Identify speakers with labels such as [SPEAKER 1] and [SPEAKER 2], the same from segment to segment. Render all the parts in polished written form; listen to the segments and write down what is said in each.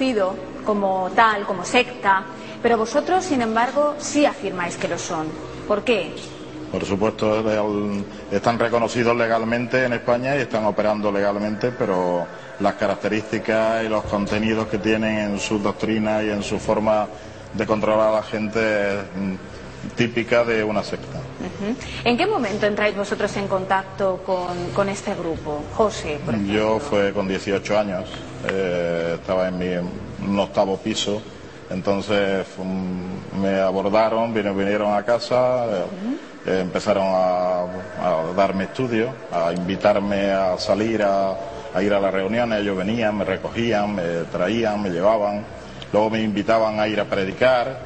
[SPEAKER 1] reconocido como tal, como secta, pero vosotros, sin embargo, sí afirmáis que lo son. ¿Por qué?
[SPEAKER 2] Por supuesto, están reconocidos legalmente en España y están operando legalmente, pero las características y los contenidos que tienen en su doctrina y en su forma de controlar a la gente es típica de una secta.
[SPEAKER 1] ¿En qué momento entráis vosotros en contacto con este grupo? José, por ejemplo.
[SPEAKER 2] Yo fue con 18 años, estaba en un octavo piso, entonces me abordaron, vinieron a casa, empezaron a darme estudios, a invitarme a salir, a ir a las reuniones. Ellos venían, me recogían, me traían, me llevaban, luego me invitaban a ir a predicar.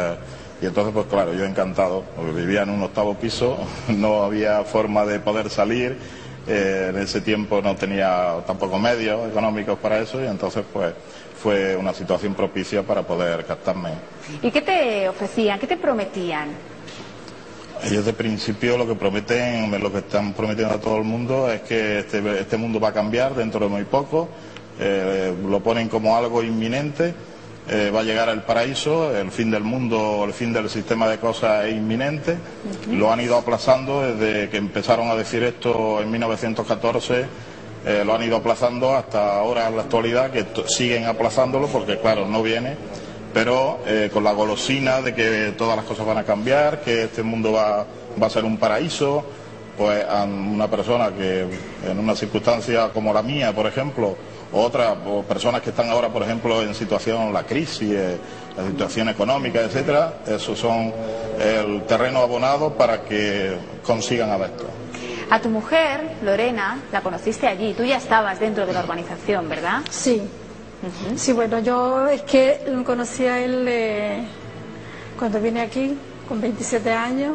[SPEAKER 2] Y entonces, pues claro, yo encantado, porque vivía en un octavo piso, no había forma de poder salir, en ese tiempo no tenía tampoco medios económicos para eso, y entonces pues fue una situación propicia para poder captarme.
[SPEAKER 1] ¿Y qué te ofrecían? ¿Qué te prometían?
[SPEAKER 2] Ellos de principio lo que prometen, lo que están prometiendo a todo el mundo es que este mundo va a cambiar dentro de muy poco, lo ponen como algo inminente. Va a llegar el paraíso, el fin del mundo, el fin del sistema de cosas es inminente. Lo han ido aplazando desde que empezaron a decir esto en 1914, lo han ido aplazando hasta ahora en la actualidad, que siguen aplazándolo porque claro, no viene, pero con la golosina de que todas las cosas van a cambiar, que este mundo va a ser un paraíso. Pues a una persona que en una circunstancia como la mía, por ejemplo, o personas que están ahora, por ejemplo, en situación, la crisis, la situación económica, etcétera, esos son el terreno abonado para que consigan adeptos.
[SPEAKER 1] A tu mujer, Lorena, la conociste allí, tú ya estabas dentro de la organización, ¿verdad?
[SPEAKER 3] Sí. Sí, bueno, yo es que lo conocí a él cuando vine aquí, con 27 años,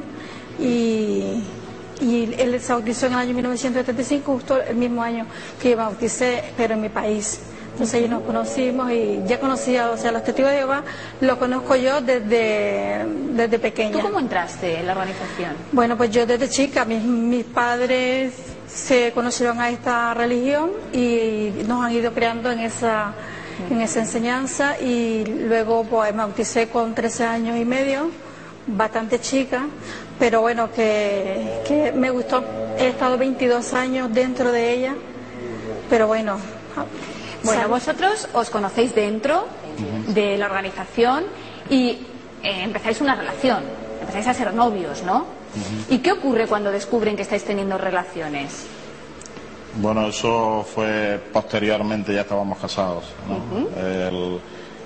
[SPEAKER 3] y él se bautizó en el año 1975, justo el mismo año que yo bauticé, pero en mi país. Entonces ahí nos conocimos y ya conocía, o sea, los testigos de Jehová los conozco yo desde pequeña.
[SPEAKER 1] ¿Tú cómo entraste en la organización?
[SPEAKER 3] Bueno, pues yo desde chica, mis padres se conocieron a esta religión y nos han ido creando en esa enseñanza, y luego pues me bauticé con 13 años y medio, bastante chica, pero bueno, que me gustó. He estado 22 años dentro de ella, pero bueno.
[SPEAKER 1] Bueno, vosotros os conocéis dentro de la organización y empezáis una relación, empezáis a ser novios, ¿no? ¿Y qué ocurre cuando descubren que estáis teniendo relaciones?
[SPEAKER 2] Bueno, eso fue posteriormente, ya estábamos casados, ¿no?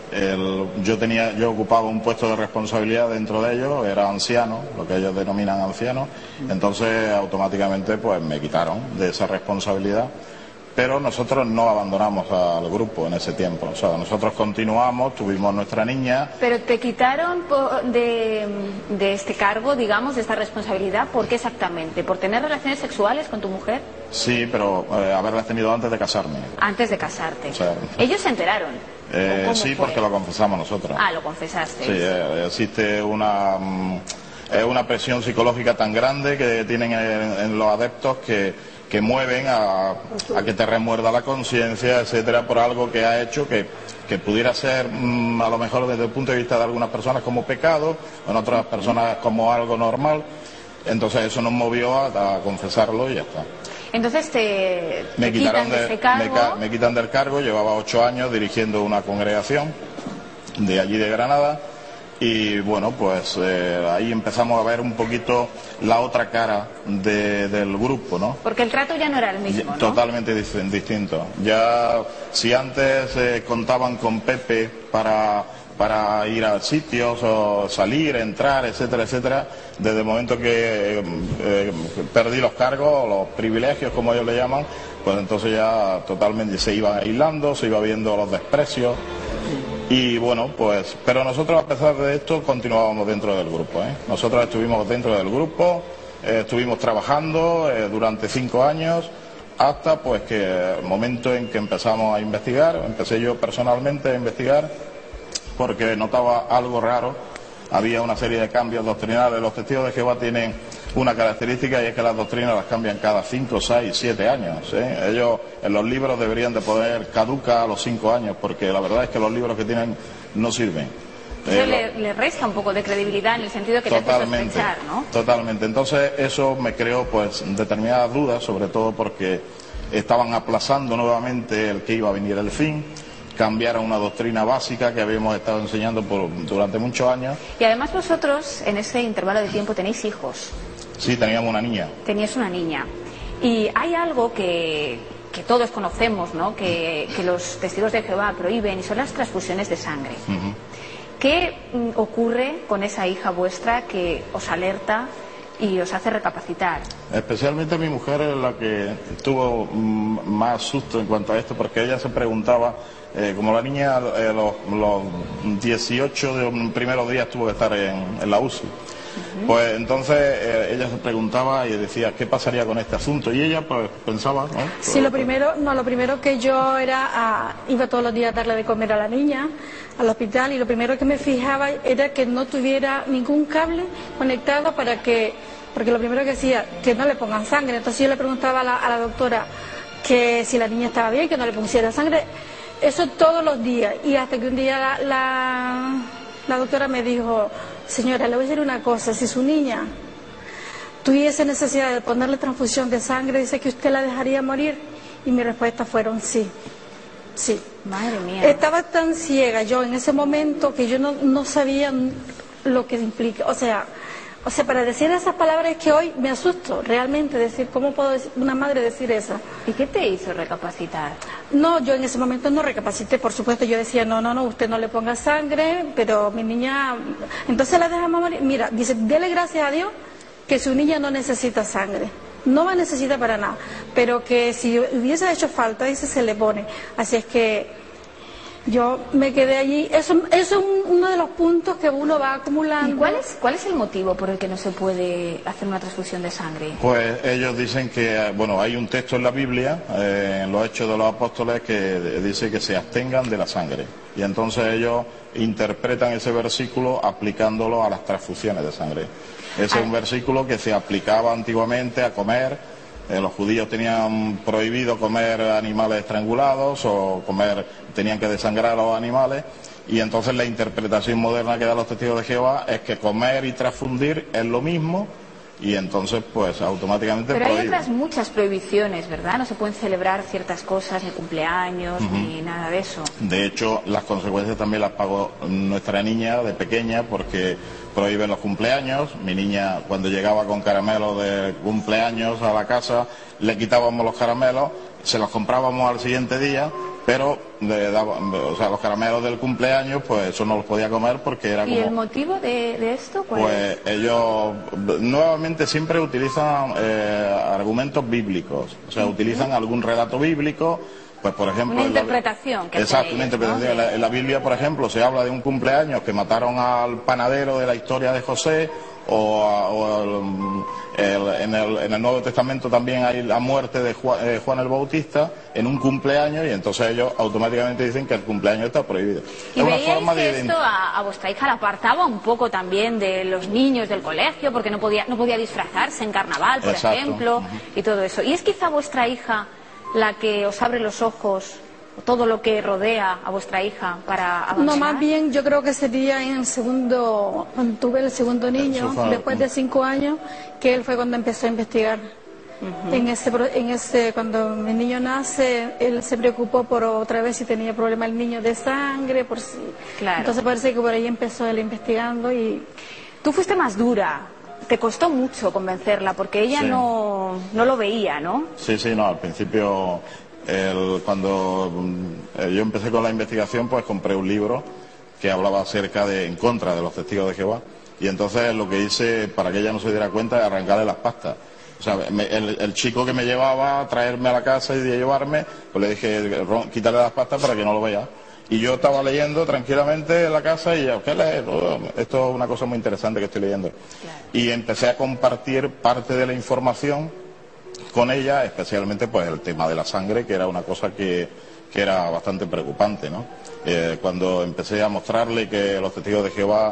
[SPEAKER 2] Yo ocupaba un puesto de responsabilidad dentro de ellos, era anciano, lo que ellos denominan anciano, entonces automáticamente pues me quitaron de esa responsabilidad, pero nosotros no abandonamos al grupo en ese tiempo, o sea, nosotros continuamos, tuvimos nuestra niña.
[SPEAKER 1] Pero te quitaron de este cargo, digamos, de esta responsabilidad, ¿por qué exactamente? ¿Por tener relaciones sexuales con tu mujer?
[SPEAKER 2] Sí, pero haberlas tenido antes de casarme.
[SPEAKER 1] Antes de casarte.
[SPEAKER 2] O sea,
[SPEAKER 1] ¿ellos se enteraron?
[SPEAKER 2] Sí,
[SPEAKER 1] fue?
[SPEAKER 2] porque lo confesamos nosotros.
[SPEAKER 1] Ah, lo confesaste.
[SPEAKER 2] Sí, existe una presión psicológica tan grande que tienen en los adeptos que mueven a que te remuerda la conciencia, etcétera, por algo que ha hecho que pudiera ser a lo mejor desde el punto de vista de algunas personas como pecado, en otras personas como algo normal. Entonces eso nos movió a confesarlo y ya está.
[SPEAKER 1] Entonces me quitan de ese cargo.
[SPEAKER 2] Me quitan del cargo, llevaba 8 años dirigiendo una congregación de allí de Granada, y bueno, pues ahí empezamos a ver un poquito la otra cara del grupo, ¿no?
[SPEAKER 1] Porque el trato ya no era el mismo, ¿no?
[SPEAKER 2] Totalmente distinto. Ya si antes contaban con Pepe para ir a sitios o salir, entrar, etcétera, etcétera, desde el momento que perdí los cargos, los privilegios como ellos le llaman, pues entonces ya totalmente se iba aislando, se iba viendo los desprecios. Y bueno, pues, pero nosotros a pesar de esto continuábamos dentro del grupo, ¿eh? Nosotros estuvimos dentro del grupo, estuvimos trabajando durante 5 años, hasta pues que el momento en que empezamos a investigar, empecé yo personalmente a investigar, porque notaba algo raro. Había una serie de cambios doctrinales. Los testigos de Jehová tienen una característica, y es que las doctrinas las cambian cada 5, 6, 7 años. Ellos en los libros deberían de poder caducar a los 5 años, porque la verdad es que los libros que tienen no sirven.
[SPEAKER 1] Eso le resta un poco de credibilidad en el sentido de que te hace sospechar, ¿no?
[SPEAKER 2] Totalmente. Entonces eso me creó pues determinadas dudas, sobre todo porque estaban aplazando nuevamente el que iba a venir el fin, cambiar a una doctrina básica que habíamos estado enseñando durante muchos años.
[SPEAKER 1] Y además vosotros en ese intervalo de tiempo tenéis hijos.
[SPEAKER 2] Sí, teníamos una niña.
[SPEAKER 1] Tenías una niña. Y hay algo que todos conocemos, ¿no? Que los testigos de Jehová prohíben, y son las transfusiones de sangre. ¿Qué ocurre con esa hija vuestra que os alerta y os hace recapacitar?
[SPEAKER 2] Especialmente mi mujer es la que tuvo más susto en cuanto a esto, porque ella se preguntaba, como la niña los 18 de los primeros días tuvo que estar en la UCI. Pues entonces ella se preguntaba y decía qué pasaría con este asunto, y ella pues pensaba, ¿no?
[SPEAKER 3] Sí, lo primero que yo iba todos los días a darle de comer a la niña al hospital, y lo primero que me fijaba era que no tuviera ningún cable conectado porque lo primero que decía, que no le pongan sangre. Entonces yo le preguntaba a la doctora que si la niña estaba bien, que no le pusiera sangre, eso todos los días, y hasta que un día la doctora me dijo: señora, le voy a decir una cosa, si su niña tuviese necesidad de ponerle transfusión de sangre, dice que usted la dejaría morir. Y mi respuesta fueron sí.
[SPEAKER 1] Madre mía.
[SPEAKER 3] Estaba tan ciega yo en ese momento que yo no sabía lo que implica, o sea, para decir esas palabras es que hoy me asusto realmente, decir, ¿cómo puedo una madre decir eso?
[SPEAKER 1] ¿Y qué te hizo recapacitar?
[SPEAKER 3] No, yo en ese momento no recapacité, por supuesto. Yo decía, no, usted no le ponga sangre, pero mi niña, entonces la dejamos morir. Mira, dice, dele gracias a Dios que su niña no necesita sangre, no va a necesitar para nada, pero que si hubiese hecho falta, dice, se le pone. Así es que yo me quedé allí. Eso es uno de los puntos que uno va acumulando.
[SPEAKER 1] ¿Y cuál es el motivo por el que no se puede hacer una transfusión de sangre?
[SPEAKER 2] Pues ellos dicen que, bueno, hay un texto en la Biblia, en los Hechos de los Apóstoles, que dice que se abstengan de la sangre. Y entonces ellos interpretan ese versículo aplicándolo a las transfusiones de sangre. Ese es un versículo que se aplicaba antiguamente a comer. Los judíos tenían prohibido comer animales estrangulados o tenían que desangrar a los animales, y entonces la interpretación moderna que dan los testigos de Jehová es que comer y transfundir es lo mismo, y entonces pues automáticamente
[SPEAKER 1] Pero hay
[SPEAKER 2] prohíben.
[SPEAKER 1] otras muchas prohibiciones, ¿verdad? No se pueden celebrar ciertas cosas, ni cumpleaños, ni nada de eso.
[SPEAKER 2] De hecho, las consecuencias también las pagó nuestra niña de pequeña, porque prohíben los cumpleaños. Mi niña, cuando llegaba con caramelos de cumpleaños a la casa, le quitábamos los caramelos, se los comprábamos al siguiente día, pero los caramelos del cumpleaños, pues eso no los podía comer porque era como...
[SPEAKER 1] ¿Y el motivo de esto cuál es?
[SPEAKER 2] Pues ellos nuevamente siempre utilizan argumentos bíblicos, o sea, utilizan algún relato bíblico. Pues por ejemplo,
[SPEAKER 1] una interpretación que
[SPEAKER 2] exacto,
[SPEAKER 1] hacen
[SPEAKER 2] una
[SPEAKER 1] ellos,
[SPEAKER 2] interpretación.
[SPEAKER 1] ¿no?
[SPEAKER 2] En la Biblia, por ejemplo, se habla de un cumpleaños que mataron al panadero de la historia de José, en el Nuevo Testamento también hay la muerte de Juan el Bautista en un cumpleaños, y entonces ellos automáticamente dicen que el cumpleaños está prohibido.
[SPEAKER 1] ¿Y veíais que esto a vuestra hija la apartaba un poco también de los niños del colegio, porque no podía disfrazarse en carnaval, por ejemplo, y todo eso? ¿Y es quizá vuestra hija la que os abre los ojos, todo lo que rodea a vuestra hija para avanzar?
[SPEAKER 3] No, más bien yo creo que sería cuando tuve el segundo niño, después de 5 años, que él fue cuando empezó a investigar. Cuando mi niño nace, él se preocupó por otra vez si tenía problema el niño de sangre, por si.
[SPEAKER 1] Claro.
[SPEAKER 3] Entonces parece que por ahí empezó él investigando. Y
[SPEAKER 1] tú fuiste más dura. Te costó mucho convencerla porque ella no lo veía, ¿no?
[SPEAKER 2] Sí, no, al principio, cuando yo empecé con la investigación, pues compré un libro que hablaba en contra de los testigos de Jehová, y entonces lo que hice, para que ella no se diera cuenta, es arrancarle las pastas. O sea, el chico que me llevaba a traerme a la casa y de llevarme, pues le dije, quítale las pastas para que no lo vea. Y yo estaba leyendo tranquilamente en la casa y ya, ¿qué lees? Esto es una cosa muy interesante que estoy leyendo. Claro. Y empecé a compartir parte de la información con ella, especialmente pues el tema de la sangre, que era una cosa que era bastante preocupante, ¿no? Cuando empecé a mostrarle que los testigos de Jehová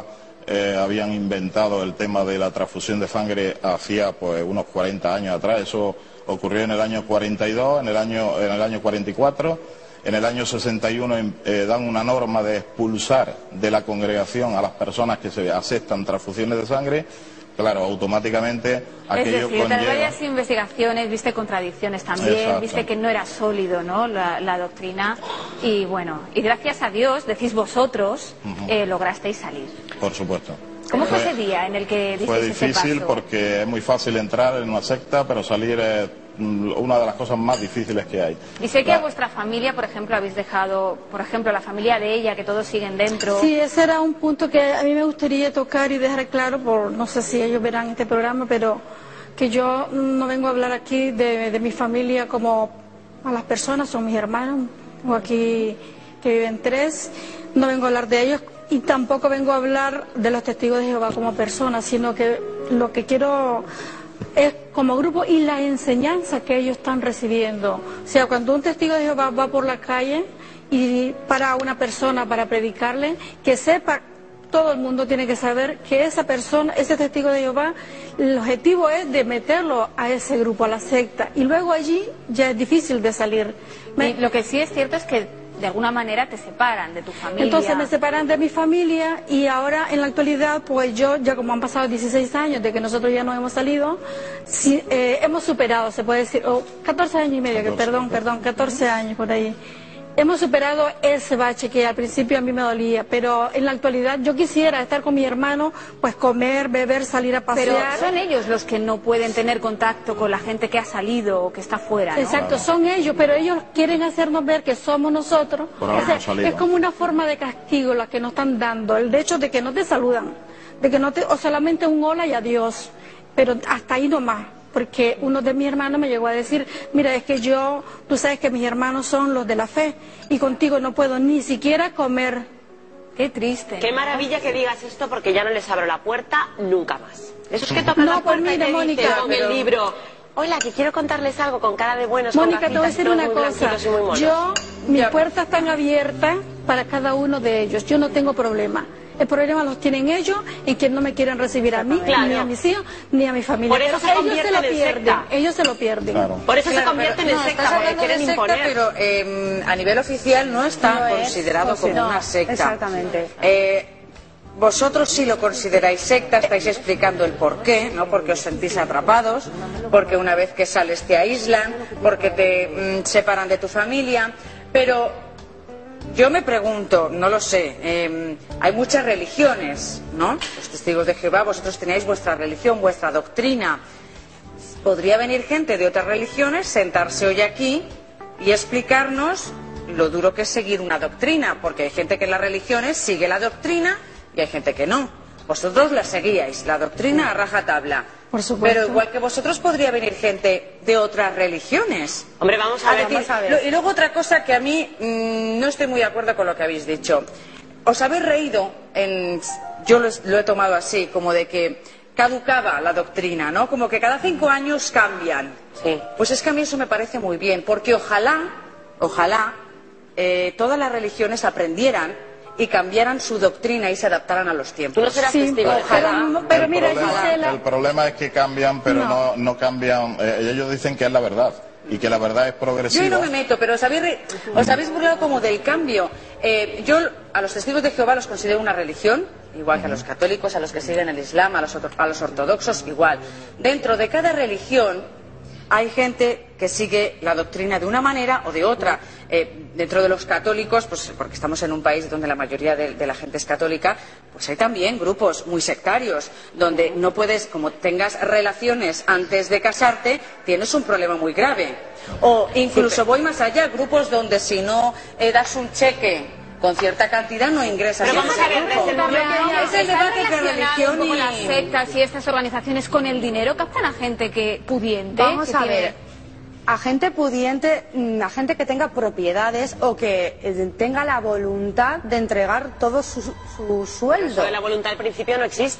[SPEAKER 2] habían inventado el tema de la transfusión de sangre hacía pues unos 40 años atrás. Eso ocurrió en el año 42, en el año 44, en el año 61 dan una norma de expulsar de la congregación a las personas que se aceptan transfusiones de sangre. Claro, automáticamente aquello
[SPEAKER 1] es decir,
[SPEAKER 2] conlleva...
[SPEAKER 1] tras varias investigaciones viste contradicciones también,
[SPEAKER 2] Exacto.
[SPEAKER 1] viste que no era sólido, ¿no?, la doctrina, y bueno, y gracias a Dios, decís vosotros, lograsteis salir.
[SPEAKER 2] Por supuesto.
[SPEAKER 1] ¿Cómo fue ese día en el que
[SPEAKER 2] Fue
[SPEAKER 1] disteis ese
[SPEAKER 2] difícil
[SPEAKER 1] paso?
[SPEAKER 2] porque es muy fácil entrar en una secta, pero salir es una de las cosas más difíciles que hay.
[SPEAKER 1] Y sé que a vuestra familia, por ejemplo, habéis dejado, por ejemplo, la familia de ella, que todos siguen dentro.
[SPEAKER 3] Sí, ese era un punto que a mí me gustaría tocar y dejar claro, no sé si ellos verán este programa, pero que yo no vengo a hablar aquí de mi familia como a las personas, son mis hermanos, tengo aquí que viven 3, no vengo a hablar de ellos y tampoco vengo a hablar de los testigos de Jehová como personas, sino que lo que quiero es como grupo y la enseñanza que ellos están recibiendo. O sea, cuando un testigo de Jehová va por la calle y para una persona para predicarle, que sepa, todo el mundo tiene que saber que esa persona, ese testigo de Jehová, el objetivo es de meterlo a ese grupo, a la secta, y luego allí ya es difícil de salir.
[SPEAKER 1] Y lo que sí es cierto es que de alguna manera te separan de tu familia.
[SPEAKER 3] Entonces me separan de mi familia y ahora en la actualidad, pues yo, ya como han pasado 16 años de que nosotros ya no hemos salido, sí, hemos superado, se puede decir, 14 años y medio, 14 años por ahí. Hemos superado ese bache que al principio a mí me dolía, pero en la actualidad yo quisiera estar con mi hermano, pues comer, beber, salir a pasear.
[SPEAKER 1] Pero son ellos los que no pueden tener contacto con la gente que ha salido o que está fuera, ¿no?
[SPEAKER 3] Exacto, claro. Son ellos, pero ellos quieren hacernos ver que somos nosotros. Es como una forma de castigo la que nos están dando, el hecho de que no te saludan, de que no te, o solamente un hola y adiós, pero hasta ahí nomás. Porque uno de mis hermanos me llegó a decir, mira, es que tú sabes que mis hermanos son los de la fe y contigo no puedo ni siquiera comer.
[SPEAKER 1] Qué triste.
[SPEAKER 4] Qué maravilla que digas esto porque ya no les abro la puerta nunca más. Esos que tocan la puerta y te dicen con el libro, hola, que quiero contarles algo con cara de buenos.
[SPEAKER 3] Mónica, te voy a decir una cosa. Mis puertas están abiertas para cada uno de ellos. Yo no tengo problema. El problema los tienen ellos en que no me quieren recibir a mí, ni a mis hijos, ni a mi familia.
[SPEAKER 4] Por eso se convierten en secta.
[SPEAKER 3] Ellos se lo pierden.
[SPEAKER 4] Claro. Por eso se convierten en secta, porque quieren imponer.
[SPEAKER 5] Pero a nivel oficial no está considerado como una secta.
[SPEAKER 6] Exactamente.
[SPEAKER 5] Vosotros sí lo consideráis secta, estáis explicando el por qué, ¿no? Porque os sentís atrapados, porque una vez que sales te aíslan, porque te separan de tu familia, pero yo me pregunto, no lo sé, hay muchas religiones, ¿no? Los testigos de Jehová, vosotros tenéis vuestra religión, vuestra doctrina. Podría venir gente de otras religiones, sentarse hoy aquí y explicarnos lo duro que es seguir una doctrina, porque hay gente que en las religiones sigue la doctrina y hay gente que no. Vosotros la seguíais, la doctrina a rajatabla.
[SPEAKER 3] Por supuesto.
[SPEAKER 5] Pero igual que vosotros podría venir gente de otras religiones.
[SPEAKER 4] Hombre, vamos a ver.
[SPEAKER 5] Y luego otra cosa que a mí no estoy muy de acuerdo con lo que habéis dicho. Os habéis reído, yo lo he tomado así, como de que caducaba la doctrina, ¿no? Como que cada 5 años cambian.
[SPEAKER 4] Sí.
[SPEAKER 5] Pues es que a mí eso me parece muy bien, porque ojalá todas las religiones aprendieran y cambiaran su doctrina y se adaptaran a los tiempos.
[SPEAKER 4] Tú no serás testigo de Jehová.
[SPEAKER 3] Pero mira,
[SPEAKER 2] el problema es que cambian, pero no cambian. Ellos dicen que es la verdad y que la verdad es progresiva.
[SPEAKER 5] Yo no me meto, pero os habéis burlado como del cambio. Yo a los testigos de Jehová los considero una religión, igual que a los católicos, a los que siguen el Islam, a los ortodoxos, igual. Dentro de cada religión hay gente que sigue la doctrina de una manera o de otra. Dentro de los católicos, pues porque estamos en un país donde la mayoría de la gente es católica, pues hay también grupos muy sectarios, donde no puedes, como tengas relaciones antes de casarte, tienes un problema muy grave. O incluso voy más allá, grupos donde si no das un cheque con cierta cantidad no ingresas.
[SPEAKER 4] Pero vamos a ver,
[SPEAKER 5] es el debate entre religión y
[SPEAKER 1] las sectas y estas organizaciones con el dinero captan a gente pudiente.
[SPEAKER 6] Vamos a ver, a gente pudiente, a gente que tenga propiedades o que tenga la voluntad de entregar todo su sueldo.
[SPEAKER 4] Eso de la voluntad al principio no existe.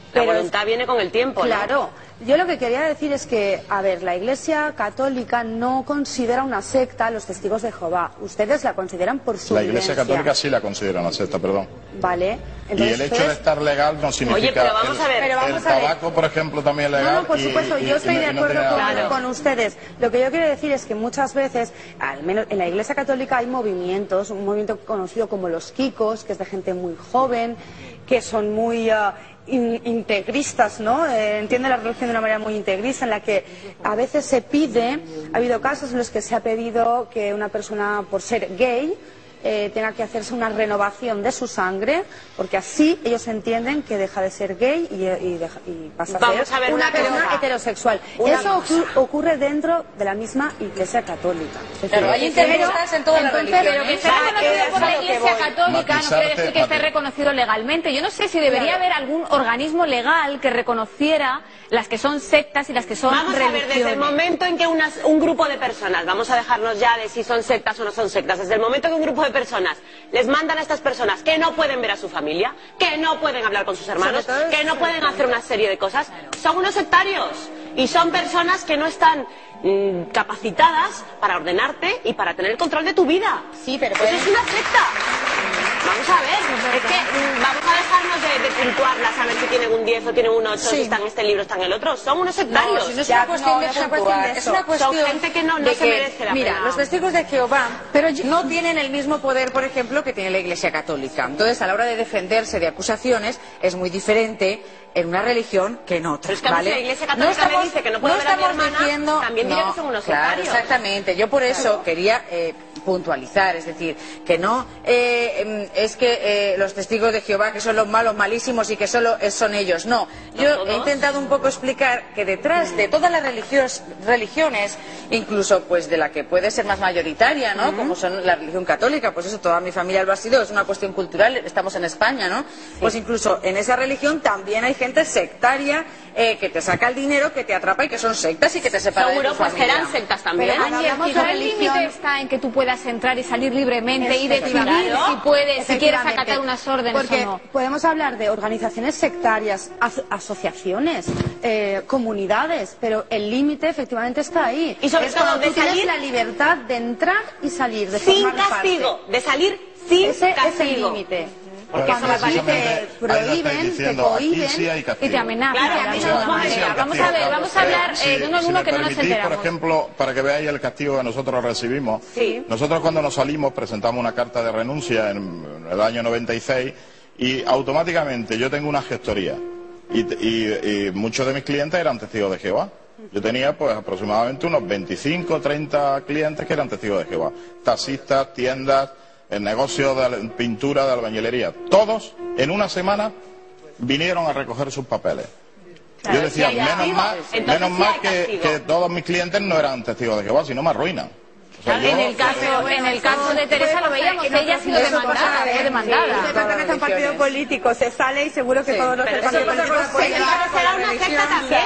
[SPEAKER 4] La voluntad viene con el tiempo,
[SPEAKER 6] claro.
[SPEAKER 4] ¿no?
[SPEAKER 6] Yo lo que quería decir es que, a ver, la Iglesia Católica no considera una secta a los testigos de Jehová. Ustedes la consideran por su
[SPEAKER 2] La Iglesia Católica sí la considera una secta, perdón.
[SPEAKER 6] Vale.
[SPEAKER 2] Entonces, y el hecho de estar legal no significa...
[SPEAKER 4] Oye, pero vamos a ver.
[SPEAKER 2] El tabaco, por ejemplo, también es legal.
[SPEAKER 6] No, por supuesto, yo estoy de acuerdo con ustedes. Lo que yo quiero decir es que muchas veces, al menos en la Iglesia Católica hay movimientos, un movimiento conocido como los Kikos, que es de gente muy joven, que son muy integristas, ¿no? Entienden la religión de una manera muy integrista, en la que a veces se pide, ha habido casos en los que se ha pedido que una persona, por ser gay, tenga que hacerse una renovación de su sangre, porque así ellos entienden que deja de ser gay y pasa a ser una persona heterosexual. Eso ocurre dentro de la misma Iglesia Católica.
[SPEAKER 5] Pero hay intermediarios en todas las religiones.
[SPEAKER 1] Pero que esté reconocido por la Iglesia Católica no quiere decir que esté reconocido legalmente. Yo no sé si debería haber algún organismo legal que reconociera las que son sectas y las que son religiones.
[SPEAKER 4] Vamos a ver, desde el momento en que un grupo de personas, vamos a dejarnos ya de si son sectas o no son sectas, desde el momento que un grupo de personas les mandan a estas personas que no pueden ver a su familia, que no pueden hablar con sus hermanos, que no pueden hacer una serie de cosas, son unos sectarios y son personas que no están capacitadas para ordenarte y para tener el control de tu vida.
[SPEAKER 5] Sí, pero
[SPEAKER 4] eso es una secta. Vamos a ver, es que vamos a dejarnos de puntuarlas, a ver si tienen un 10 o tienen un 8, si está en este libro, está en el otro. Son unos sectarios.
[SPEAKER 5] No, si no es una cuestión de puntuar, es una cuestión
[SPEAKER 4] son gente que no se merece la pena.
[SPEAKER 5] Mira, los testigos de Jehová no tienen el mismo poder, por ejemplo, que tiene la Iglesia Católica. Entonces, a la hora de defenderse de acusaciones, es muy diferente en una religión que en otra.
[SPEAKER 4] Pero es que
[SPEAKER 5] ¿vale?
[SPEAKER 4] la Iglesia Católica me dice que no puedo ver a mi hermana, también diré que son unos sectarios.
[SPEAKER 5] Claro, exactamente. Yo por eso quería puntualizar, es decir, que no es que los testigos de Jehová que son los malos malísimos y que solo son ellos, no. Yo he intentado un poco explicar que detrás de todas las religiones, incluso pues de la que puede ser más mayoritaria, ¿no? Como son la religión católica, pues eso, toda mi familia lo ha sido, es una cuestión cultural, estamos en España, ¿no? Pues incluso en esa religión también hay gente sectaria que te saca el dinero, que te atrapa y que son sectas y que te separa de tu familia.
[SPEAKER 4] Seguro, pues serán sectas también.
[SPEAKER 1] Pero el límite está en que tú puedas entrar y salir libremente y decidir si quieres acatar unas órdenes
[SPEAKER 6] porque
[SPEAKER 1] o no.
[SPEAKER 6] Podemos hablar de organizaciones sectarias, asociaciones, comunidades, pero el límite efectivamente está ahí.
[SPEAKER 4] Y sobre todo de
[SPEAKER 6] tú tienes
[SPEAKER 4] salir
[SPEAKER 6] la libertad de entrar y salir, de
[SPEAKER 4] sin
[SPEAKER 6] formar
[SPEAKER 4] castigo,
[SPEAKER 6] parte.
[SPEAKER 4] de salir sin castigo.
[SPEAKER 6] Ese es el límite.
[SPEAKER 2] Porque
[SPEAKER 6] cuando a ti te prohíben, te cohíben
[SPEAKER 1] y te amenazan.
[SPEAKER 2] Claro,
[SPEAKER 1] vamos a hablar de uno en uno que no nos enteramos.
[SPEAKER 2] Por ejemplo, para que veáis el castigo que nosotros recibimos, nosotros cuando nos salimos presentamos una carta de renuncia en el año 96 y automáticamente yo tengo una gestoría y muchos de mis clientes eran testigos de Jehová. Yo tenía pues aproximadamente unos 25 o 30 clientes que eran testigos de Jehová, taxistas, tiendas, el negocio de pintura, de albañilería, todos en una semana vinieron a recoger sus papeles. Claro, yo decía, menos mal que todos mis clientes no eran testigos de Jehová, sino me arruinan. O sea,
[SPEAKER 1] en el caso de Teresa lo veíamos, ella ha sido demandada, fue demandada.
[SPEAKER 6] Se pertenece a un partido político, se sale y seguro que todos los partidos políticos
[SPEAKER 4] será una secta también,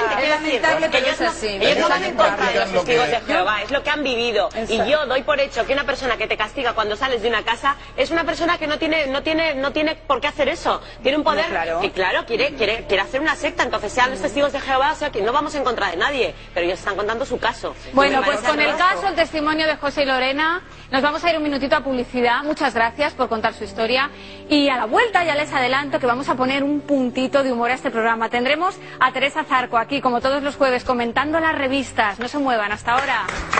[SPEAKER 4] ellos no van en contra de los testigos de Jehová, es lo que han vivido. Y yo doy por hecho que una persona que te castiga cuando sales de una casa es una persona que no tiene por qué hacer eso. Tiene un poder que, claro, quiere hacer una secta. Entonces, sean los testigos de Jehová, o sea, que no vamos en contra de nadie, pero ellos están contando su caso.
[SPEAKER 1] Bueno, pues con el caso, el testimonio de José y Lorena, nos vamos a ir un minutito a publicidad. Muchas gracias por contar su historia. Y a la vuelta ya les adelanto que vamos a poner un puntito de humor a este programa. Tendremos a Teresa Zarco aquí, como todos los jueves, comentando las revistas. No se muevan, hasta ahora.